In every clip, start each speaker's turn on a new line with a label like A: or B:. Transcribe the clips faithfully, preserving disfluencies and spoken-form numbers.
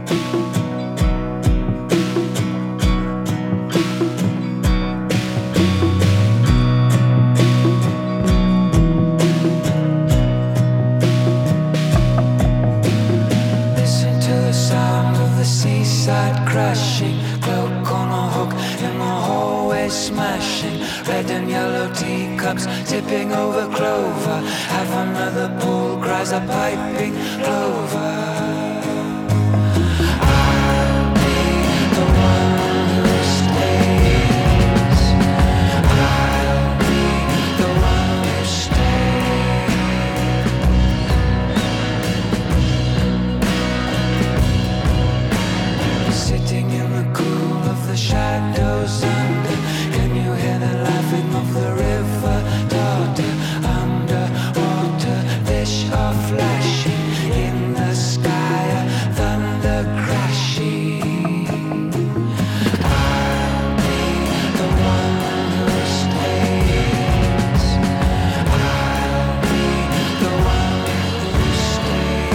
A: Crashing, cloak on a hook in the hallway smashing, red and yellow teacups tipping over clover, half another pool cries a piping clover. I'll be the one who stays, I'll be the one who stays. Sitting in the cool of the shadows under, can you hear the laughing of the river daughter? Underwater, fish are flashing in the sky, a thunder crashing. I'll be the one who stays, I'll be the one who stays.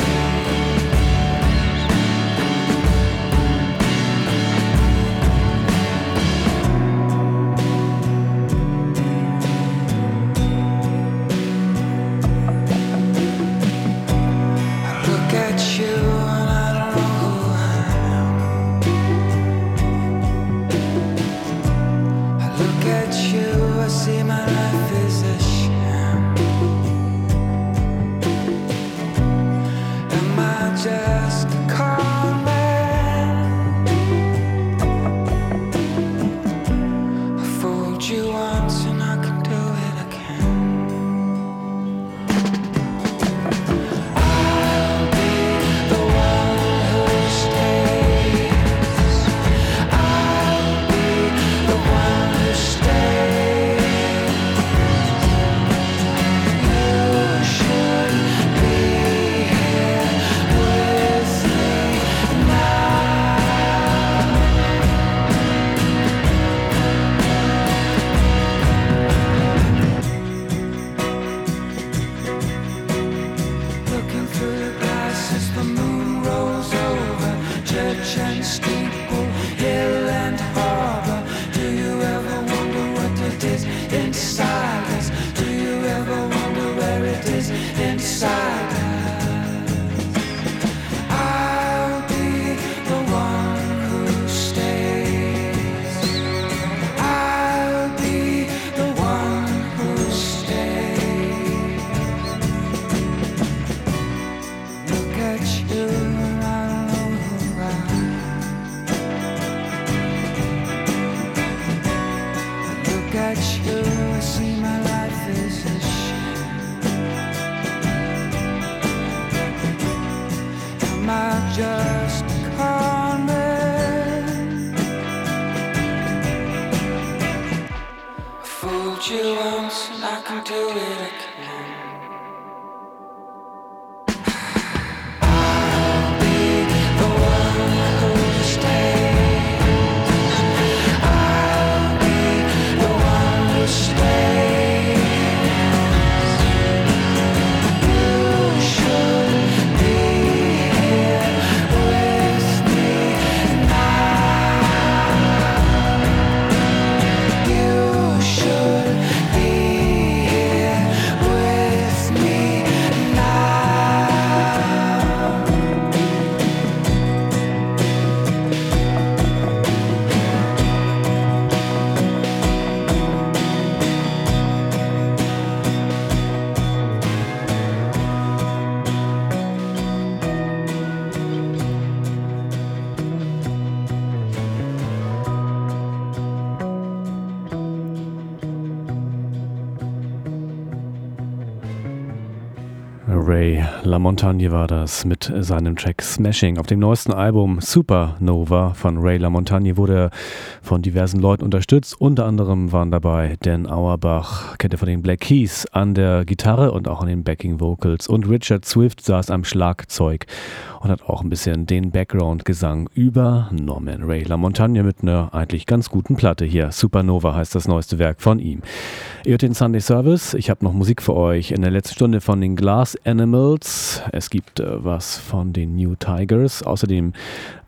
B: Ray LaMontagne war das mit seinem Track Smashing. Auf dem neuesten Album Supernova von Ray LaMontagne wurde er von diversen Leuten unterstützt. Unter anderem waren dabei Dan Auerbach, Kette von den Black Keys, an der Gitarre und auch an den Backing Vocals. Und Richard Swift saß am Schlagzeug und hat auch ein bisschen den Background-Gesang übernommen. Ray LaMontagne mit einer eigentlich ganz guten Platte hier. Supernova heißt das neueste Werk von ihm. Ihr hört den Sunday Service. Ich habe noch Musik für euch. In der letzten Stunde von den Glass Animals. Es gibt äh, was von den New Tigers. Außerdem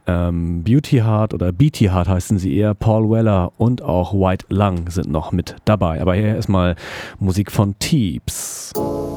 B: ähm, Beauty Heart oder Beaty Heart heißen sie eher. Paul Weller und auch White Lung sind noch mit dabei. Aber hier erstmal Musik von Teeps.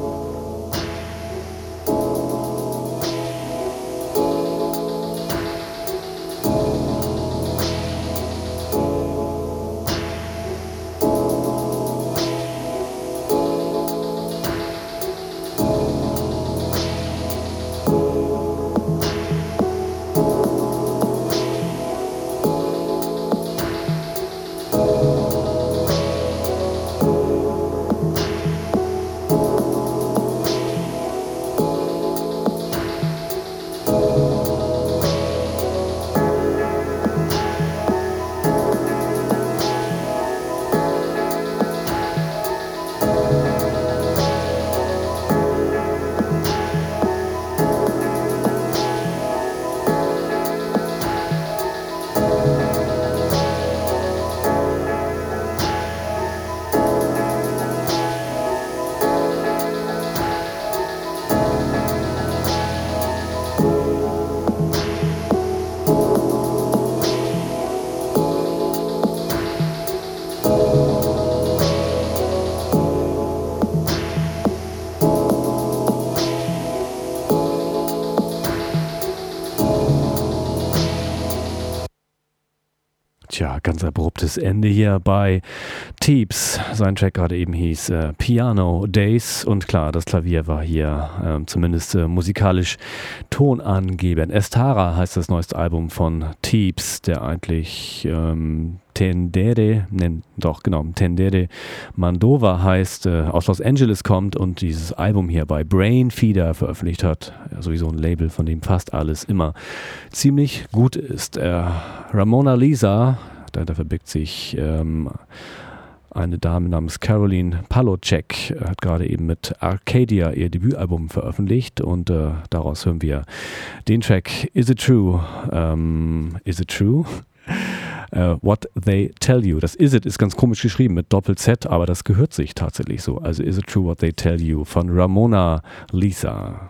B: Tja, ganz abruptes Ende hier bei Teeps. Sein Track gerade eben hieß äh, Piano Days und klar, das Klavier war hier äh, zumindest äh, musikalisch tonangebend. Estara heißt das neueste Album von Teeps, der eigentlich ähm, Tendere, nennt, doch genau, Tendere Mandova heißt, äh, aus Los Angeles kommt und dieses Album hier bei Brainfeeder veröffentlicht hat. Ja, sowieso ein Label, von dem fast alles immer ziemlich gut ist. Äh, Ramona Lisa, dahinter verbirgt sich ähm, eine Dame namens Caroline Palocek, hat gerade eben mit Arcadia ihr Debütalbum veröffentlicht und äh, daraus hören wir den Track Is It True? Ähm, is It True? Uh, what They Tell You. Das Is It ist ganz komisch geschrieben mit Doppel-Z, aber das gehört sich tatsächlich so. Also Is It True What They Tell You von Ramona Lisa.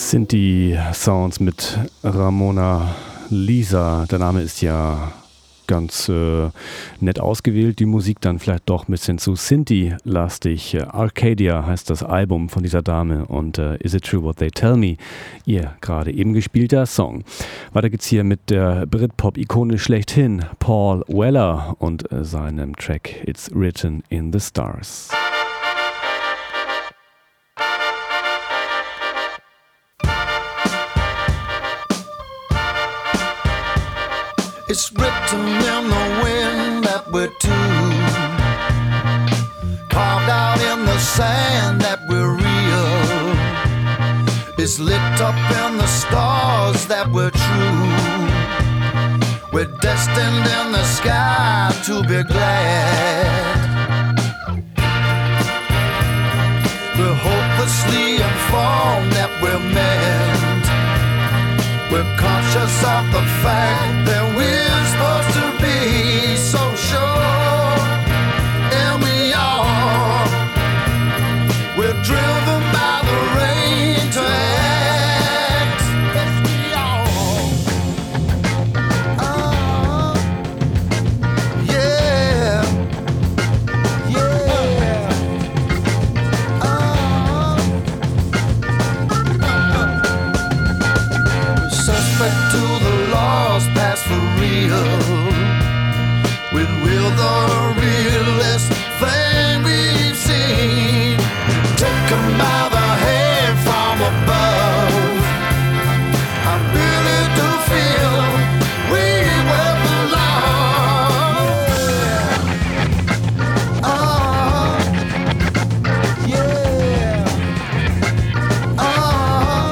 B: Sind die Sounds mit Ramona Lisa. Der Name ist ja ganz äh, nett ausgewählt. Die Musik dann vielleicht doch ein bisschen zu Synthie-lastig. Arcadia heißt das Album von dieser Dame und äh, Is It True What They Tell Me? Ihr gerade eben gespielter Song. Weiter geht's hier mit der Britpop-Ikone schlechthin, Paul Weller und äh, seinem Track It's Written in the Stars.
C: It's written in the wind that we're two, carved out in the sand that we're real. It's lit up in the stars that we're true. We're destined in the sky to be glad. We're hopelessly informed that we're meant. We're conscious of the fact that we're supposed to be so sure, and we are. We're driven by the rain to act. Yes, we are. Oh, yeah, yeah. Oh. Suspect to the laws passed for real. With will the realest thing we've seen. Taken by the hand from above. I really do feel we will belong. Oh, yeah. Oh.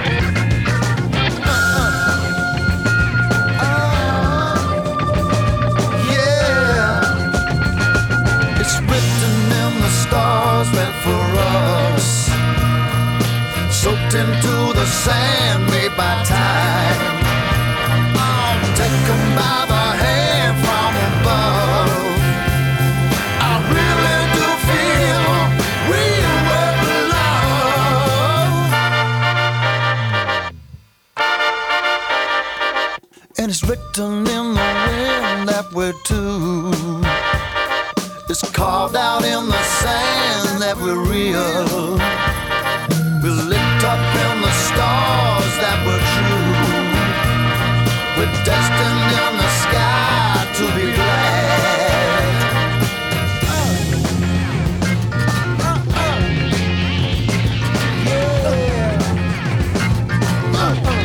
C: It's written in the stars meant for us, soaked into the sand made by time. I'm taken by the hand from above. I really do feel we were loved. And it's written in the wind that we're two. It's carved out in the sand that we're real. We're lit up in the stars that we're true. We're destined in the sky to be glad. Uh, uh, uh. Yeah. Uh, uh.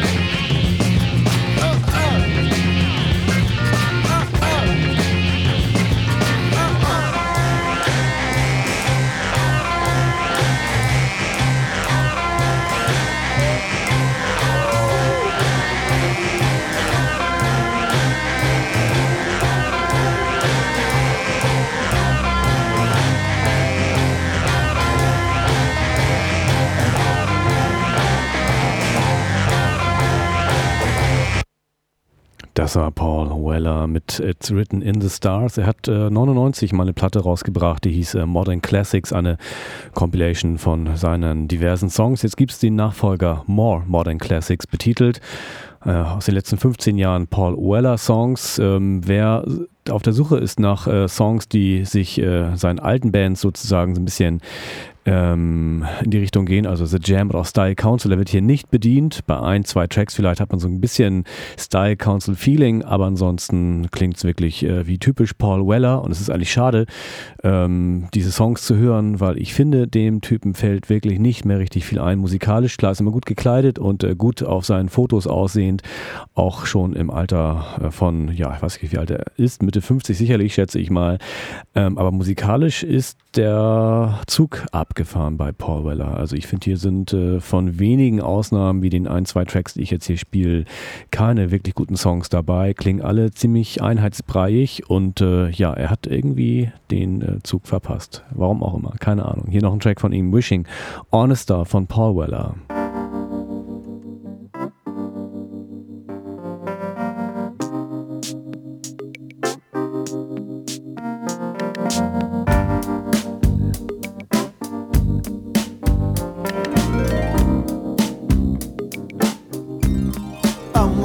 B: Das war Paul Weller mit It's Written in the Stars. Er hat äh, neunundneunzig mal eine Platte rausgebracht, die hieß äh, Modern Classics, eine Compilation von seinen diversen Songs. Jetzt gibt es den Nachfolger More Modern Classics betitelt. Äh, aus den letzten fünfzehn Jahren Paul Weller Songs. Ähm, wer auf der Suche ist nach äh, Songs, die sich äh, seinen alten Bands sozusagen so ein bisschen ähm, in die Richtung gehen, also The Jam oder auch Style Council, der wird hier nicht bedient. Bei ein, zwei Tracks vielleicht hat man so ein bisschen Style Council Feeling, aber ansonsten klingt es wirklich äh, wie typisch Paul Weller und es ist eigentlich schade, ähm, diese Songs zu hören, weil ich finde, dem Typen fällt wirklich nicht mehr richtig viel ein musikalisch. Klar, ist immer gut gekleidet und äh, gut auf seinen Fotos aussehend, auch schon im Alter äh, von, ja, ich weiß nicht, wie alt er ist, Mitte fünfzig sicherlich, schätze ich mal, ähm, aber musikalisch ist der Zug abgefahren bei Paul Weller. Also ich finde, hier sind äh, von wenigen Ausnahmen, wie den ein, zwei Tracks, die ich jetzt hier spiele, keine wirklich guten Songs dabei, klingen alle ziemlich einheitsbreiig und äh, ja, er hat irgendwie den äh, Zug verpasst. Warum auch immer, keine Ahnung. Hier noch ein Track von ihm, Wishing on a Star von Paul Weller.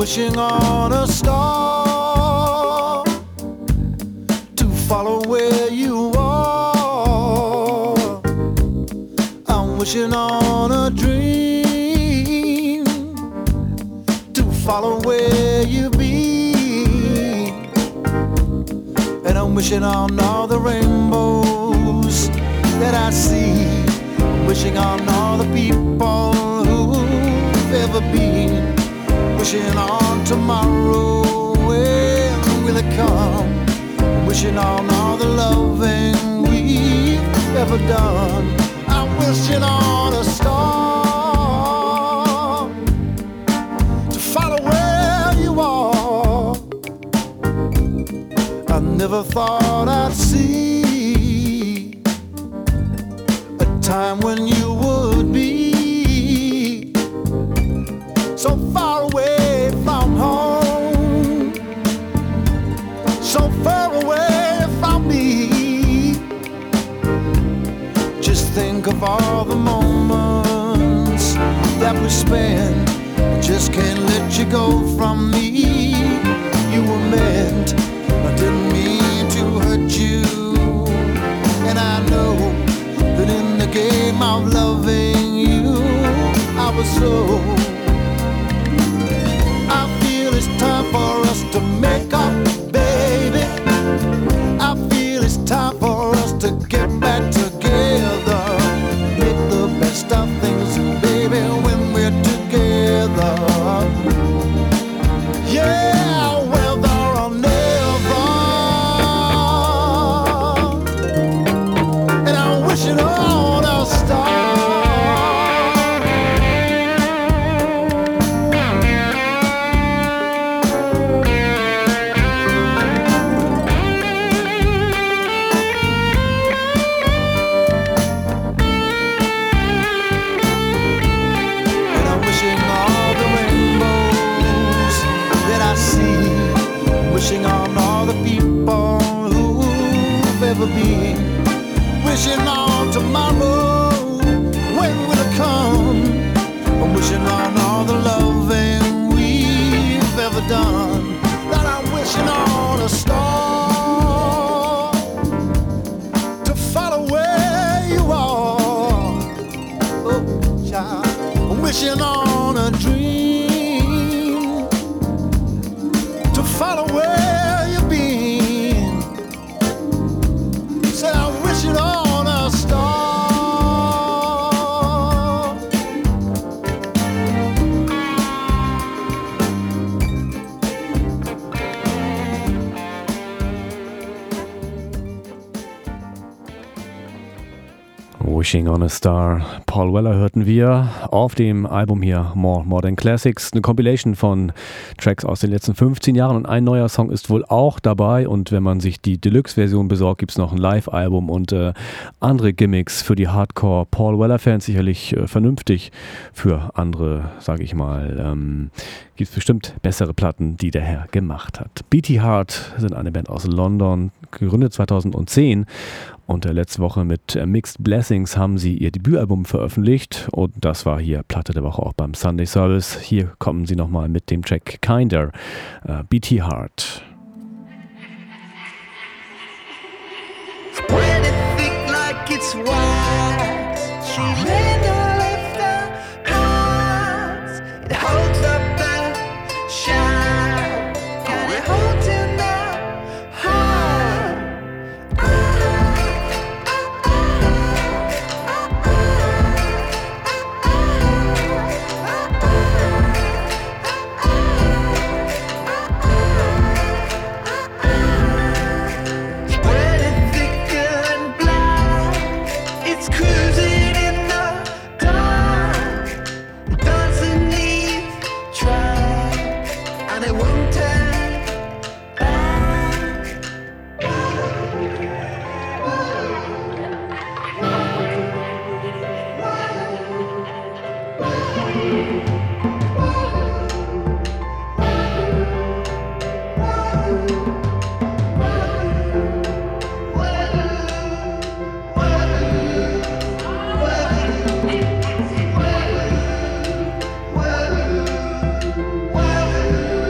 C: wishing on a star to follow where you are. I'm wishing on a dream to follow where you be. And I'm wishing on all the rainbows that I see. I'm wishing on all the people who've ever been. Wishing on tomorrow, when will it come? Wishing on all the loving we've ever done. I'm wishing on a star to follow where you are. I never thought I'd see a time when you would be so far away from home, so far away from me. Just think of all the moments that we spent. I just can't let you go from me. You were meant, I didn't mean to hurt you. And I know that in the game of loving you, I was so. I feel it's time for us to make up, baby. I feel it's time for us to get back together. Make the best of things, baby, when we're together. Yeah, whether or never. And I'm wishing on a star. Wishing on all the people who've ever been. Wishing on tomorrow, when will it come? I'm wishing on all the loving we've ever done. That I'm wishing on a star to follow where you are. Oh, child, I'm wishing on a dream to follow where you've been. Say I'm wishing on a star.
B: Wishing on a Star. Paul Weller hörten wir auf dem Album hier More Modern Classics, eine Compilation von Tracks aus den letzten fünfzehn Jahren und ein neuer Song ist wohl auch dabei und wenn man sich die Deluxe-Version besorgt, gibt es noch ein Live-Album und äh, andere Gimmicks für die Hardcore Paul Weller-Fans, sicherlich äh, vernünftig, für andere, sage ich mal, ähm, gibt es bestimmt bessere Platten, die der Herr gemacht hat. Beatty Heart sind eine Band aus London, gegründet zweitausendzehn. Und letzte Woche mit Mixed Blessings haben sie ihr Debütalbum veröffentlicht und das war hier Platte der Woche auch beim Sunday Service. Hier kommen sie nochmal mit dem Track Kinder, uh, Beatty Heart.
D: Spread it thick like it's wax. She made her lift her heart. It holds up the shine. And it holds in the heart. Spread it thicker and black. It's cruising in the dark. It doesn't need try, and it won't turn back. Whoa.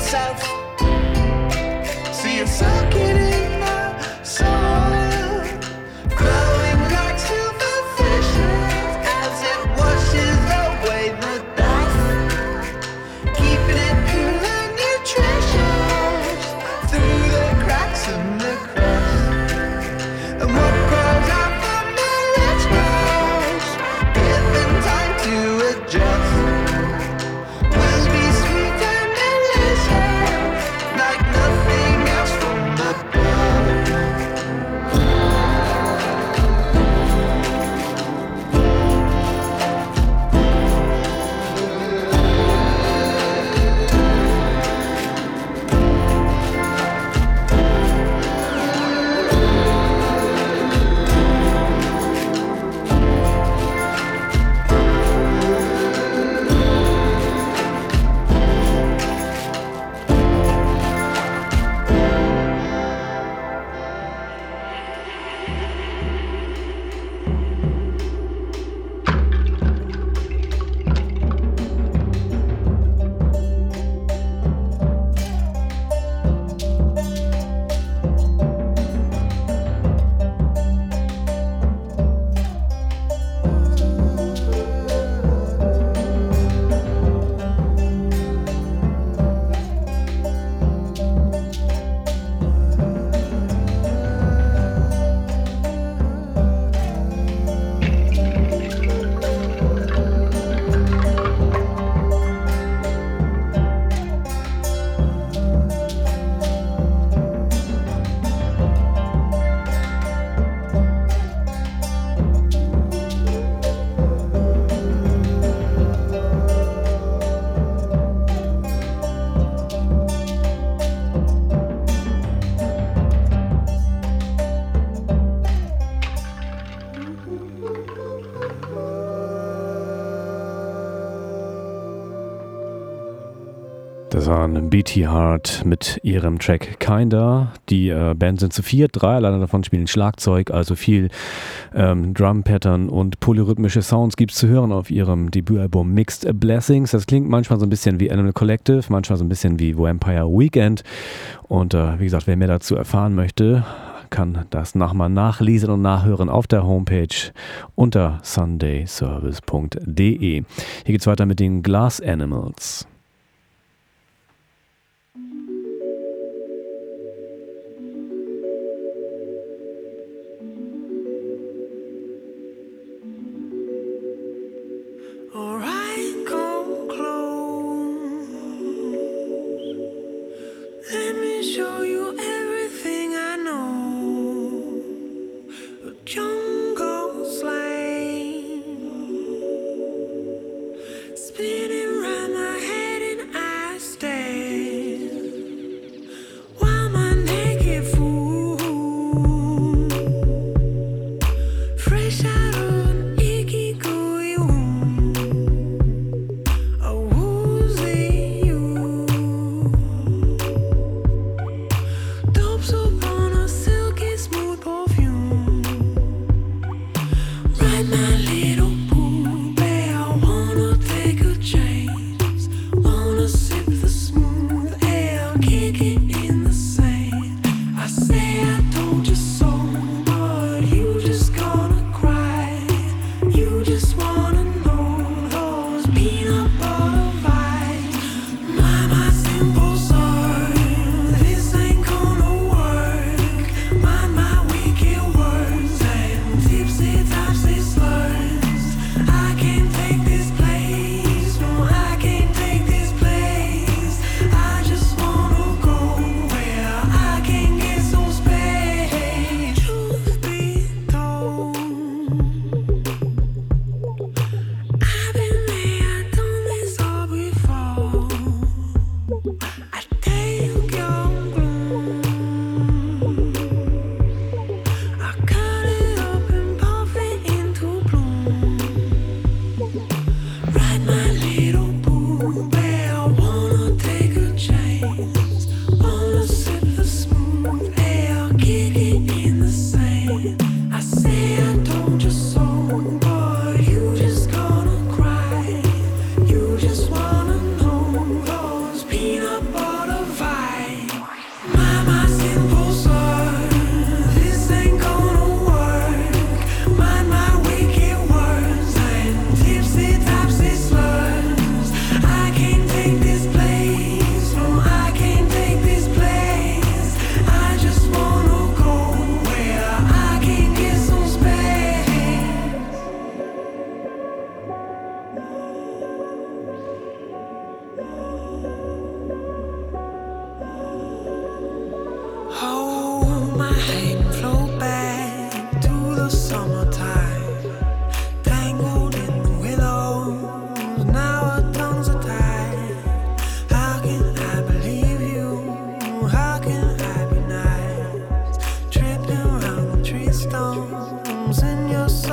D: yourself. See you soaking in the soil, glowing like silver fishes as it washes away the dust, keeping it cool and nutritious through the cracks in the crust. And what grows out from the rich grows, given time to adjust. Will be sweet and delicious, like nothing else from above.
B: Das waren Beaty Heart mit ihrem Track Kinda. Die äh, Band sind zu viert, drei alleine davon spielen Schlagzeug, also viel ähm, Drum-Pattern und polyrhythmische Sounds gibt es zu hören auf ihrem Debütalbum Mixed Blessings. Das klingt manchmal so ein bisschen wie Animal Collective, manchmal so ein bisschen wie Vampire Weekend. Und äh, wie gesagt, wer mehr dazu erfahren möchte, kann das nochmal nachlesen und nachhören auf der Homepage unter sunday service punkt de. Hier geht's weiter mit den Glass Animals.
D: Alright, come close. Let me show you everything I know. A jungle slang spinning round my head.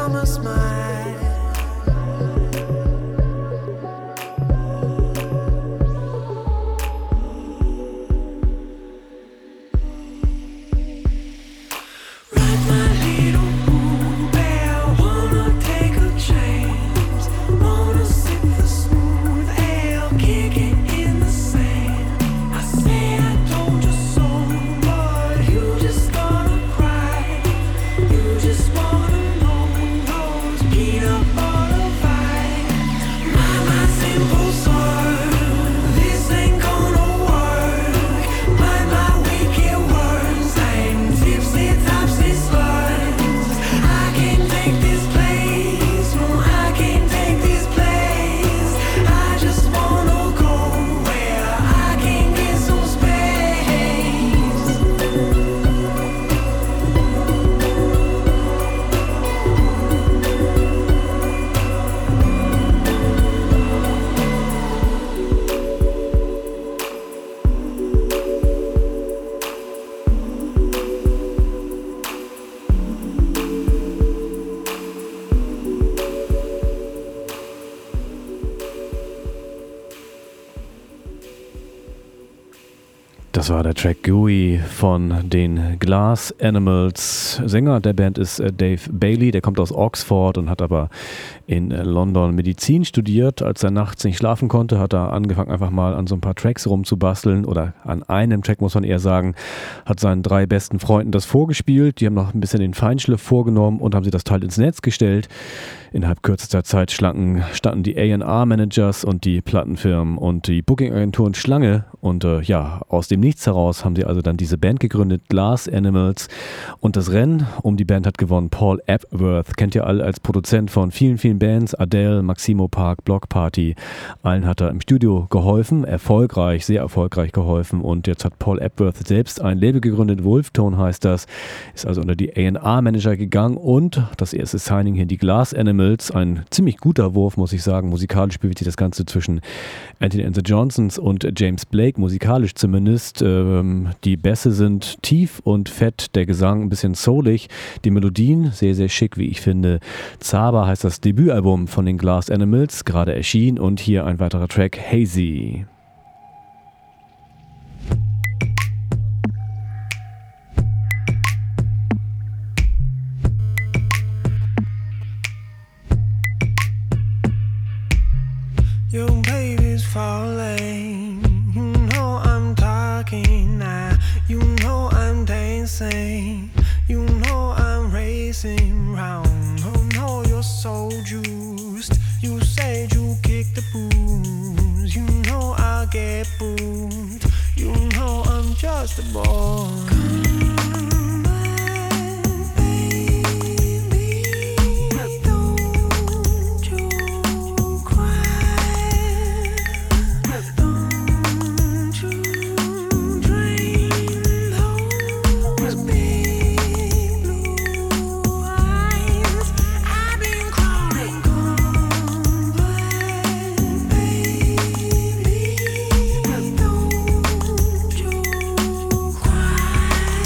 D: summer smile.
B: Das war der Track Gooey von den Glass Animals. Sänger der Band ist Dave Bailey, der kommt aus Oxford und hat aber in London Medizin studiert. Als er nachts nicht schlafen konnte, hat er angefangen, einfach mal an so ein paar Tracks rumzubasteln, oder an einem Track, muss man eher sagen, hat seinen drei besten Freunden das vorgespielt. Die haben noch ein bisschen den Feinschliff vorgenommen und haben sie das Teil ins Netz gestellt. Innerhalb kürzester Zeit schlanken, standen die A und R-Managers und die Plattenfirmen und die Booking-Agenturen Schlange. Und äh, ja, aus dem Nichts heraus haben sie also dann diese Band gegründet, Glass Animals. Und das Rennen um die Band hat gewonnen Paul Epworth. Kennt ihr alle als Produzent von vielen, vielen Bands. Adele, Maximo Park, Block Party. Allen hat er im Studio geholfen, erfolgreich, sehr erfolgreich geholfen. Und jetzt hat Paul Epworth selbst ein Label gegründet, Wolftone heißt das. Ist also unter die A und R-Manager gegangen und das erste Signing hier, die Glass Animals. Ein ziemlich guter Wurf, muss ich sagen. Musikalisch bewegt sich das Ganze zwischen Anthony and the Johnsons und James Blake, musikalisch zumindest. Ähm, die Bässe sind tief und fett, der Gesang ein bisschen soulig, die Melodien sehr, sehr schick, wie ich finde. Zaba heißt das Debütalbum von den Glass Animals, gerade erschienen, und hier ein weiterer Track, Hazy.
D: Your baby's falling. You know I'm talking now. You know I'm dancing. You know I'm racing round. Oh no, you're so juiced. You said you kick the booze. You know I'll get booed. You know I'm just a boy.
A: Cry.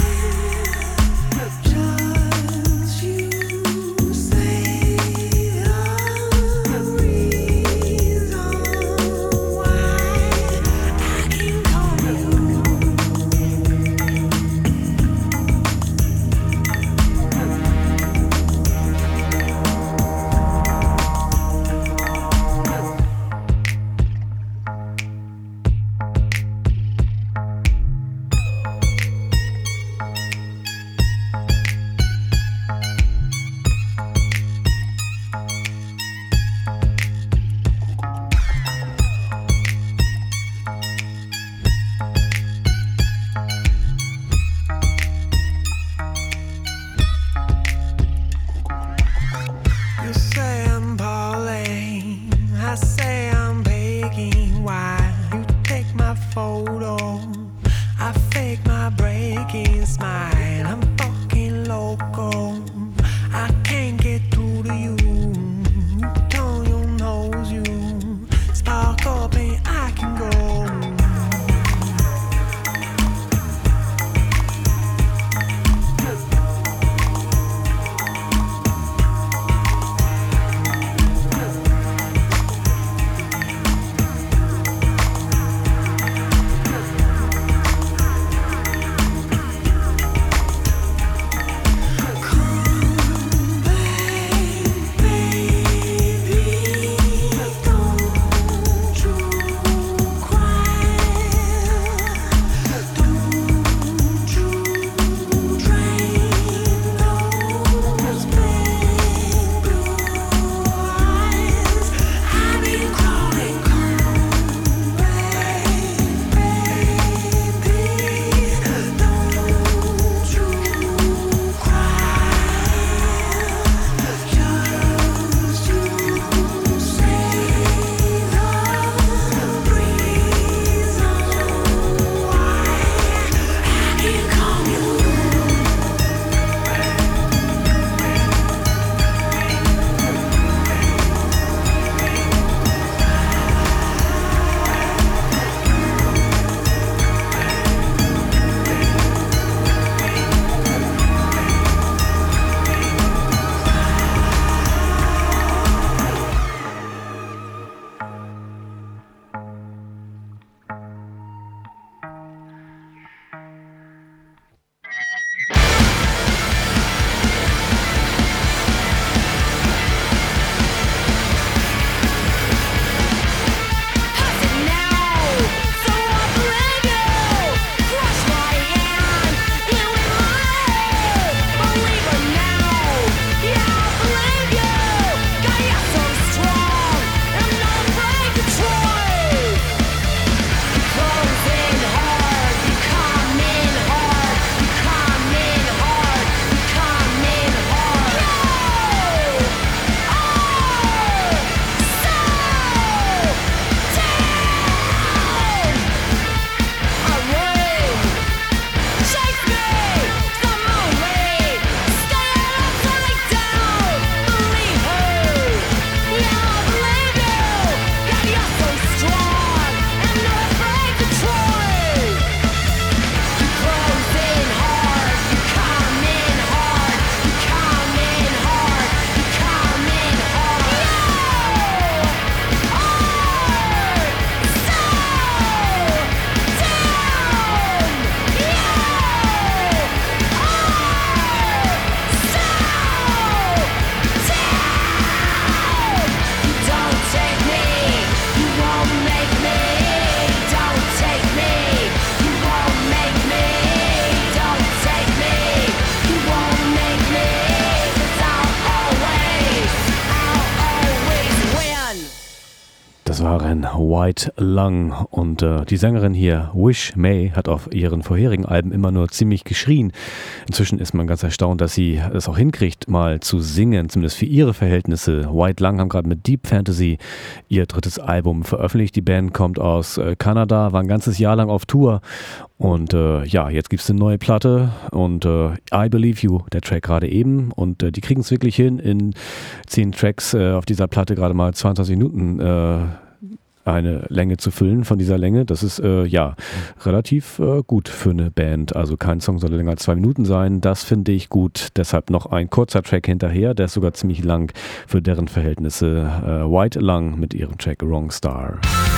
B: Das waren White Lung und äh, die Sängerin hier, Wish May, hat auf ihren vorherigen Alben immer nur ziemlich geschrien. Inzwischen ist man ganz erstaunt, dass sie es auch hinkriegt, mal zu singen, zumindest für ihre Verhältnisse. White Lung haben gerade mit Deep Fantasy ihr drittes Album veröffentlicht. Die Band kommt aus äh, Kanada, war ein ganzes Jahr lang auf Tour und äh, ja, jetzt gibt es eine neue Platte und äh, I Believe You, der Track gerade eben und äh, die kriegen es wirklich hin, in zehn Tracks äh, auf dieser Platte gerade mal zweiundzwanzig Minuten äh, eine Länge zu füllen von dieser Länge. Das ist äh, ja relativ äh, gut für eine Band. Also kein Song soll länger als zwei Minuten sein. Das finde ich gut. Deshalb noch ein kurzer Track hinterher. Der ist sogar ziemlich lang für deren Verhältnisse. Äh, White Lung mit ihrem Track Wrong Star.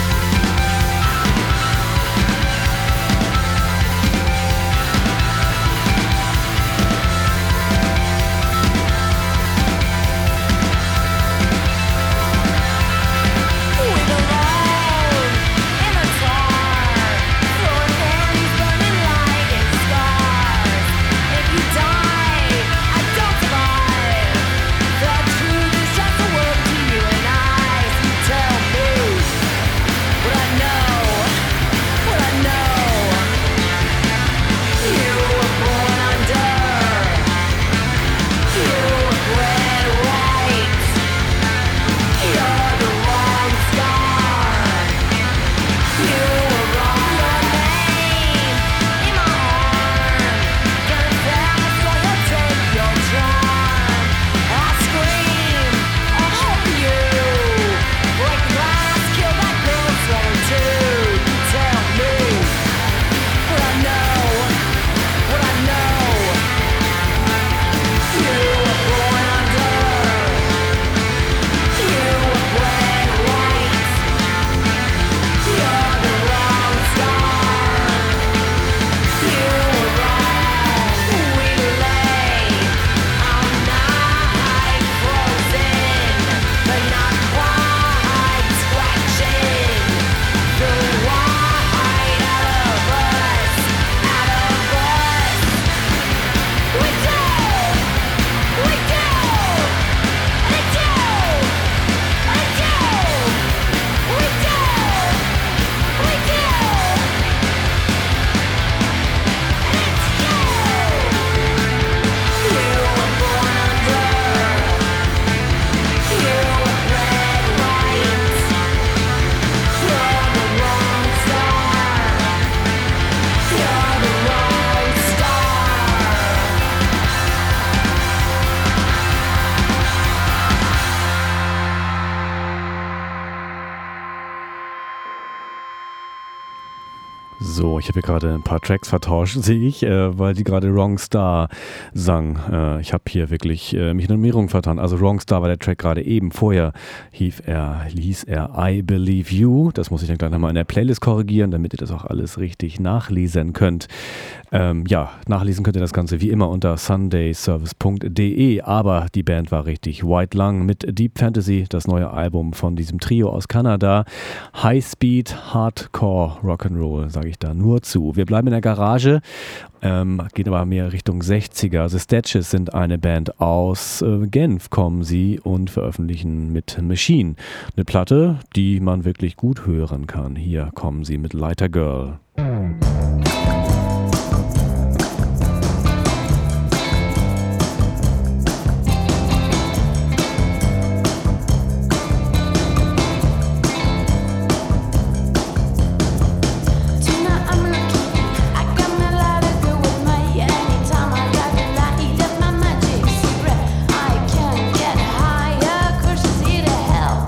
B: So, ich habe hier gerade ein paar Tracks vertauscht, sehe ich, äh, weil die gerade Wrong Star sang. Äh, ich habe hier wirklich äh, mich in der Nummerierung vertan. Also Wrong Star war der Track gerade eben. Vorher hieß er, hieß er I Believe You. Das muss ich dann gleich nochmal in der Playlist korrigieren, damit ihr das auch alles richtig nachlesen könnt. Ähm, ja, nachlesen könnt ihr das Ganze wie immer unter sundayservice punkt de, aber die Band war richtig. White Lung mit Deep Fantasy, das neue Album von diesem Trio aus Kanada. High Speed, Hardcore, Rock'n'Roll, sage ich da nur zu. Wir bleiben in der Garage, ähm, geht aber mehr Richtung sechziger. The Statues sind eine Band aus äh, Genf, kommen sie und veröffentlichen mit Machine. Eine Platte, die man wirklich gut hören kann. Hier kommen sie mit Lighter Girl.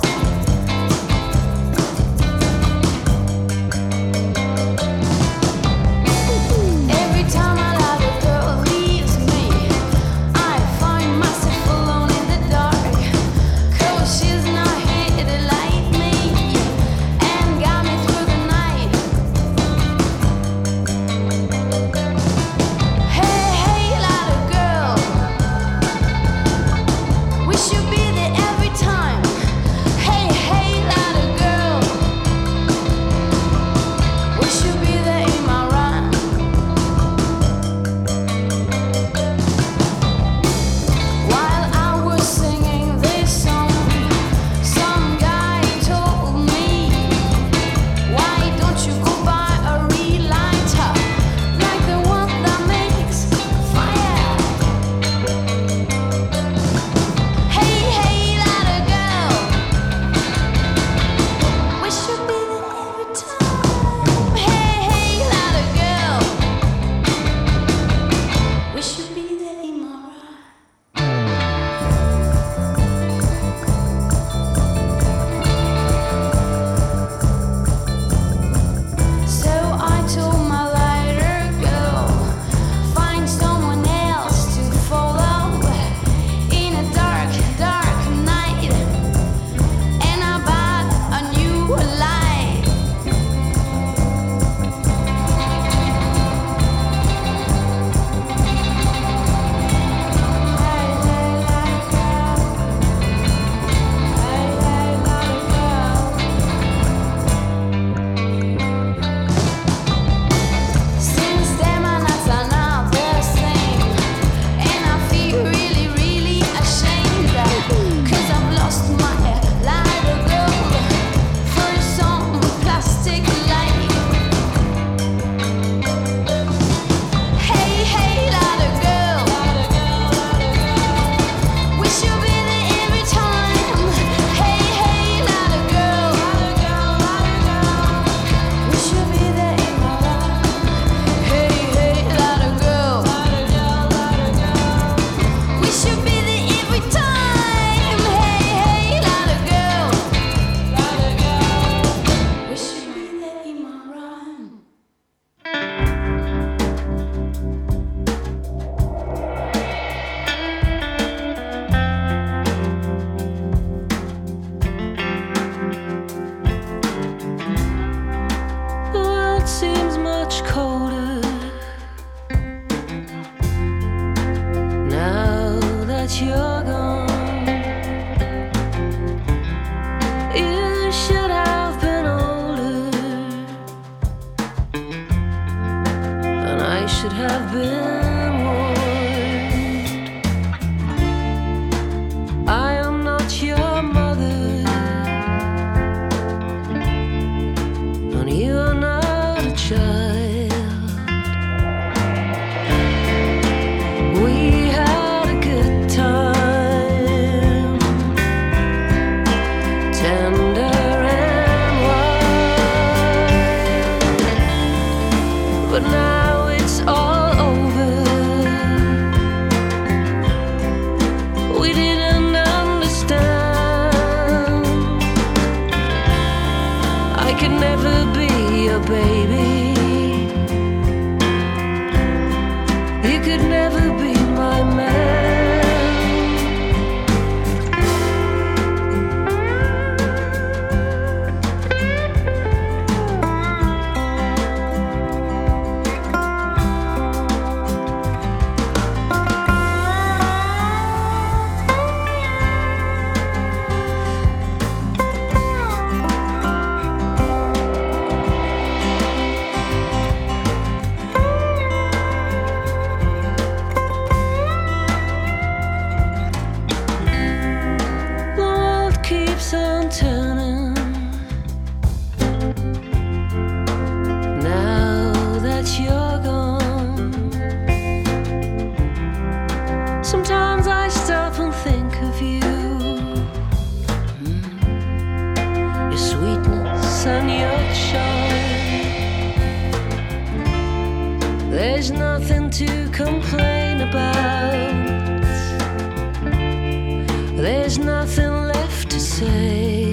E: Higher, 'cause she's here to help. that you're gone. You should have been older, and I should have been warned. I am not your mother, and you are not a child. There's nothing to complain about. There's nothing left to say.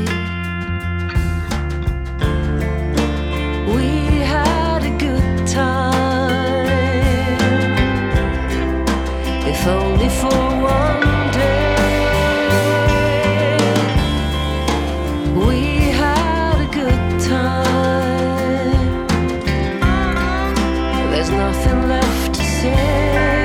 E: We had a good time, if only for one day. We had a good time. There's nothing left to say.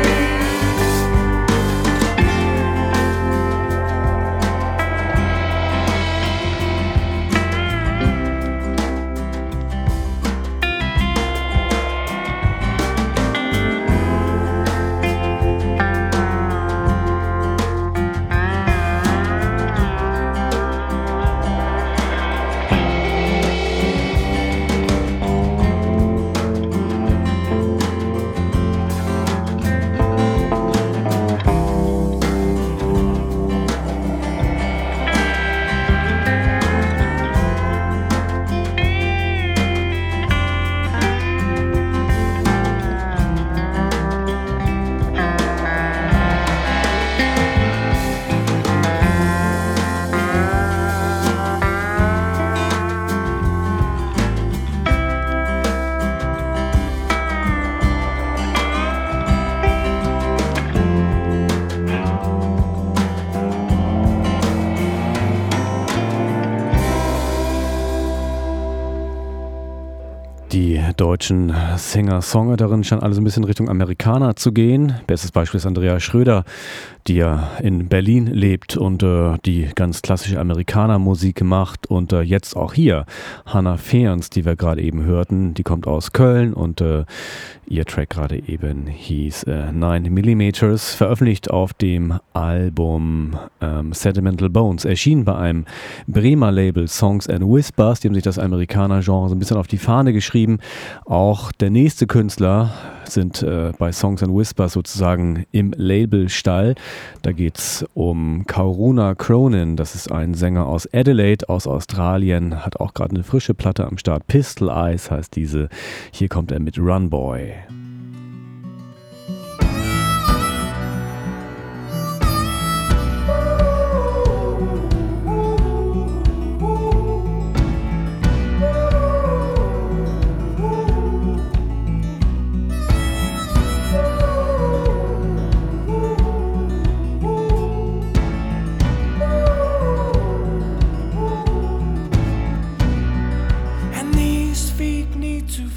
B: Die deutschen Singer-Songwriterinnen scheinen alle so ein bisschen Richtung Amerikaner zu gehen. Bestes Beispiel ist Andrea Schröder, die ja in Berlin lebt und äh, die ganz klassische Amerikaner-Musik macht. Und äh, jetzt auch hier Hannah Fehrens, die wir gerade eben hörten, die kommt aus Köln und äh, ihr Track gerade eben hieß äh, nine millimeters, veröffentlicht auf dem Album ähm, Sentimental Bones, erschienen bei einem Bremer Label Songs and Whispers. Die haben sich das Amerikaner-Genre so ein bisschen auf die Fahne geschrieben. Auch der nächste Künstler sind äh, bei Songs and Whispers sozusagen im Labelstall. Da geht es um Karuna Cronin. Das ist ein Sänger aus Adelaide, aus Australien, hat auch gerade eine frische Platte am Start. Pistol Eyes heißt diese. Hier kommt er mit Run Boy.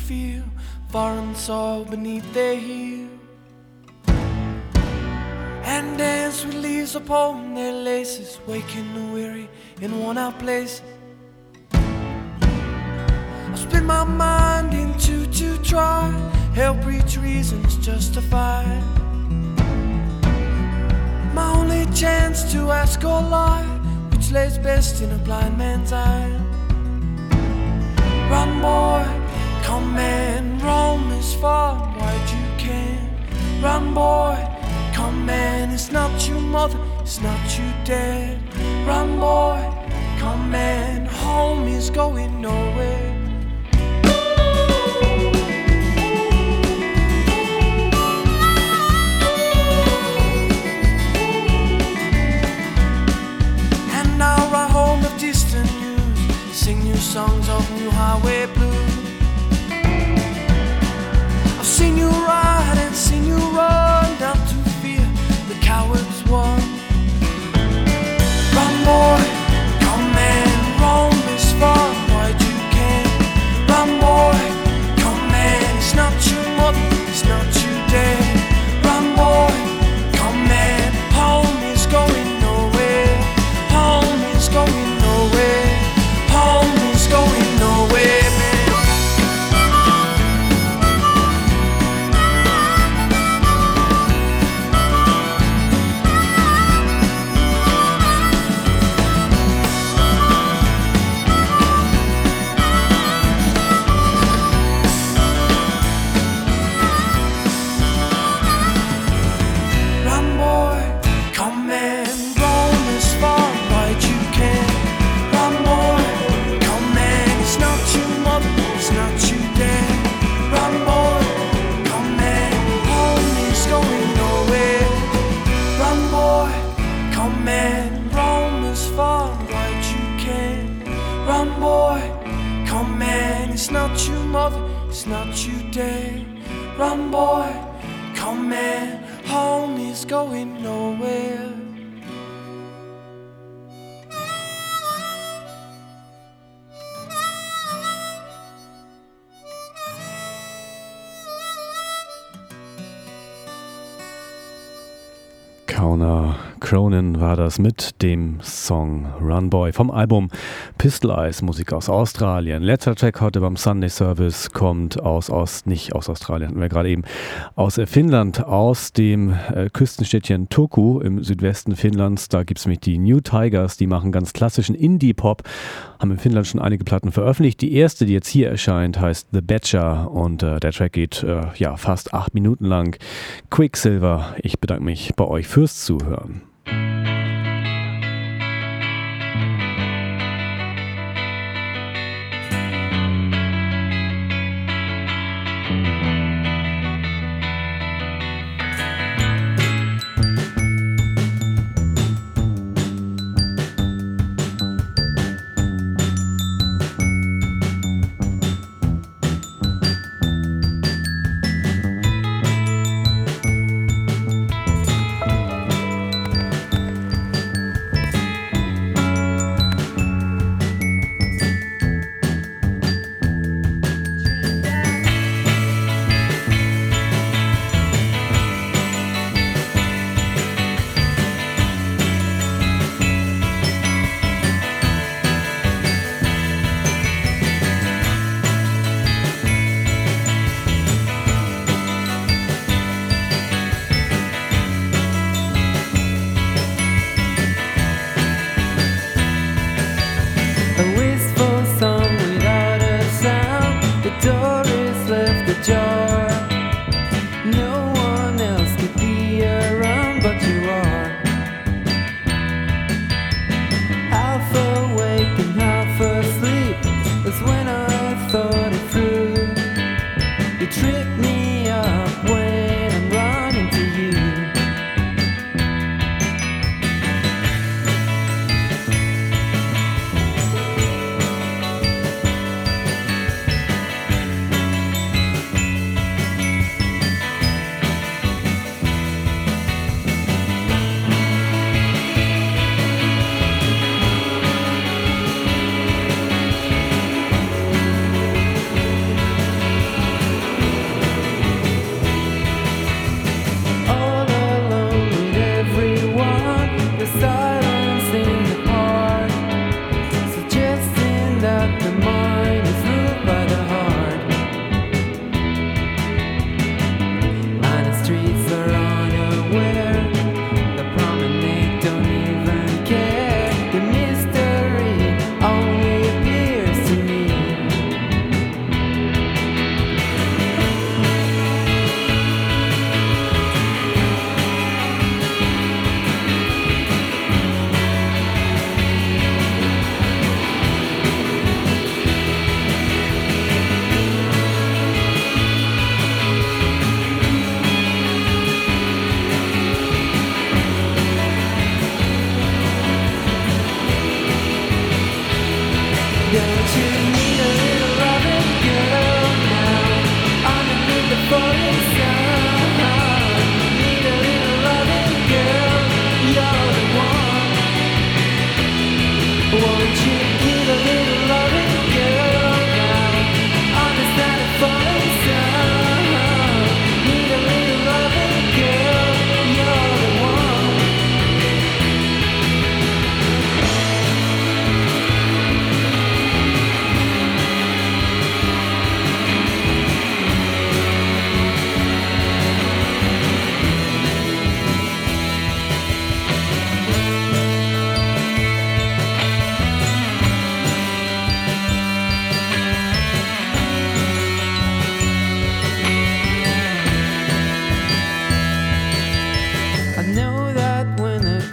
F: Foreign soil beneath their heel,
D: and dance with leaves upon their laces, waking the weary in worn-out places. I split my mind into to try, help reach reasons justified. My only chance to ask or lie, which lays best in a blind man's eye. Run, boy, come and roam as far and wide you can. Run, boy, come and it's not your mother, it's not you dad. Run, boy, come and home is going nowhere. And I'll ride home with distant news, sing new songs of new highway blues. I've seen you ride and seen you run down to fear the cowards won. Run, boy, come and roam as far and wide you can. Run, boy, come and it's not your mother, it's not your dad. Run, boy, come and home is going nowhere. Home is going nowhere. Home is going nowhere, man. Run, boy, come and roam as far and wide you can. Run, boy, come and it's not your mother, it's not your dad. Run, boy, come and home is going nowhere. Run, boy, come and roam as far and wide you can. Run, boy, come and it's not your mother, it's not your dad. Run, boy, come and home is going nowhere.
B: Counter Cronin war das mit dem Song Run Boy vom Album Pistol Eyes, Musik aus Australien. Letzter Track heute beim Sunday Service kommt aus Ost, nicht aus Australien, hatten wir gerade eben, aus Finnland, aus dem äh, Küstenstädtchen Turku im Südwesten Finnlands. Da gibt es nämlich die New Tigers, die machen ganz klassischen Indie-Pop, haben in Finnland schon einige Platten veröffentlicht. Die erste, die jetzt hier erscheint, heißt The Badger und äh, der Track geht äh, ja fast acht Minuten lang. Quicksilver, ich bedanke mich bei euch fürs Zuhören.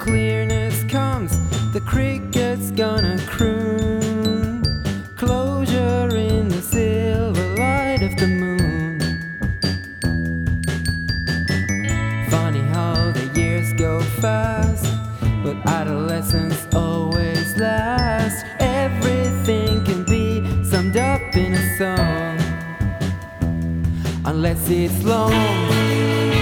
F: clearness comes, the cricket's gonna croon. Closure in the silver light of the moon. Funny how the years go fast, but adolescence always lasts. Everything can be summed up in a song, unless it's long.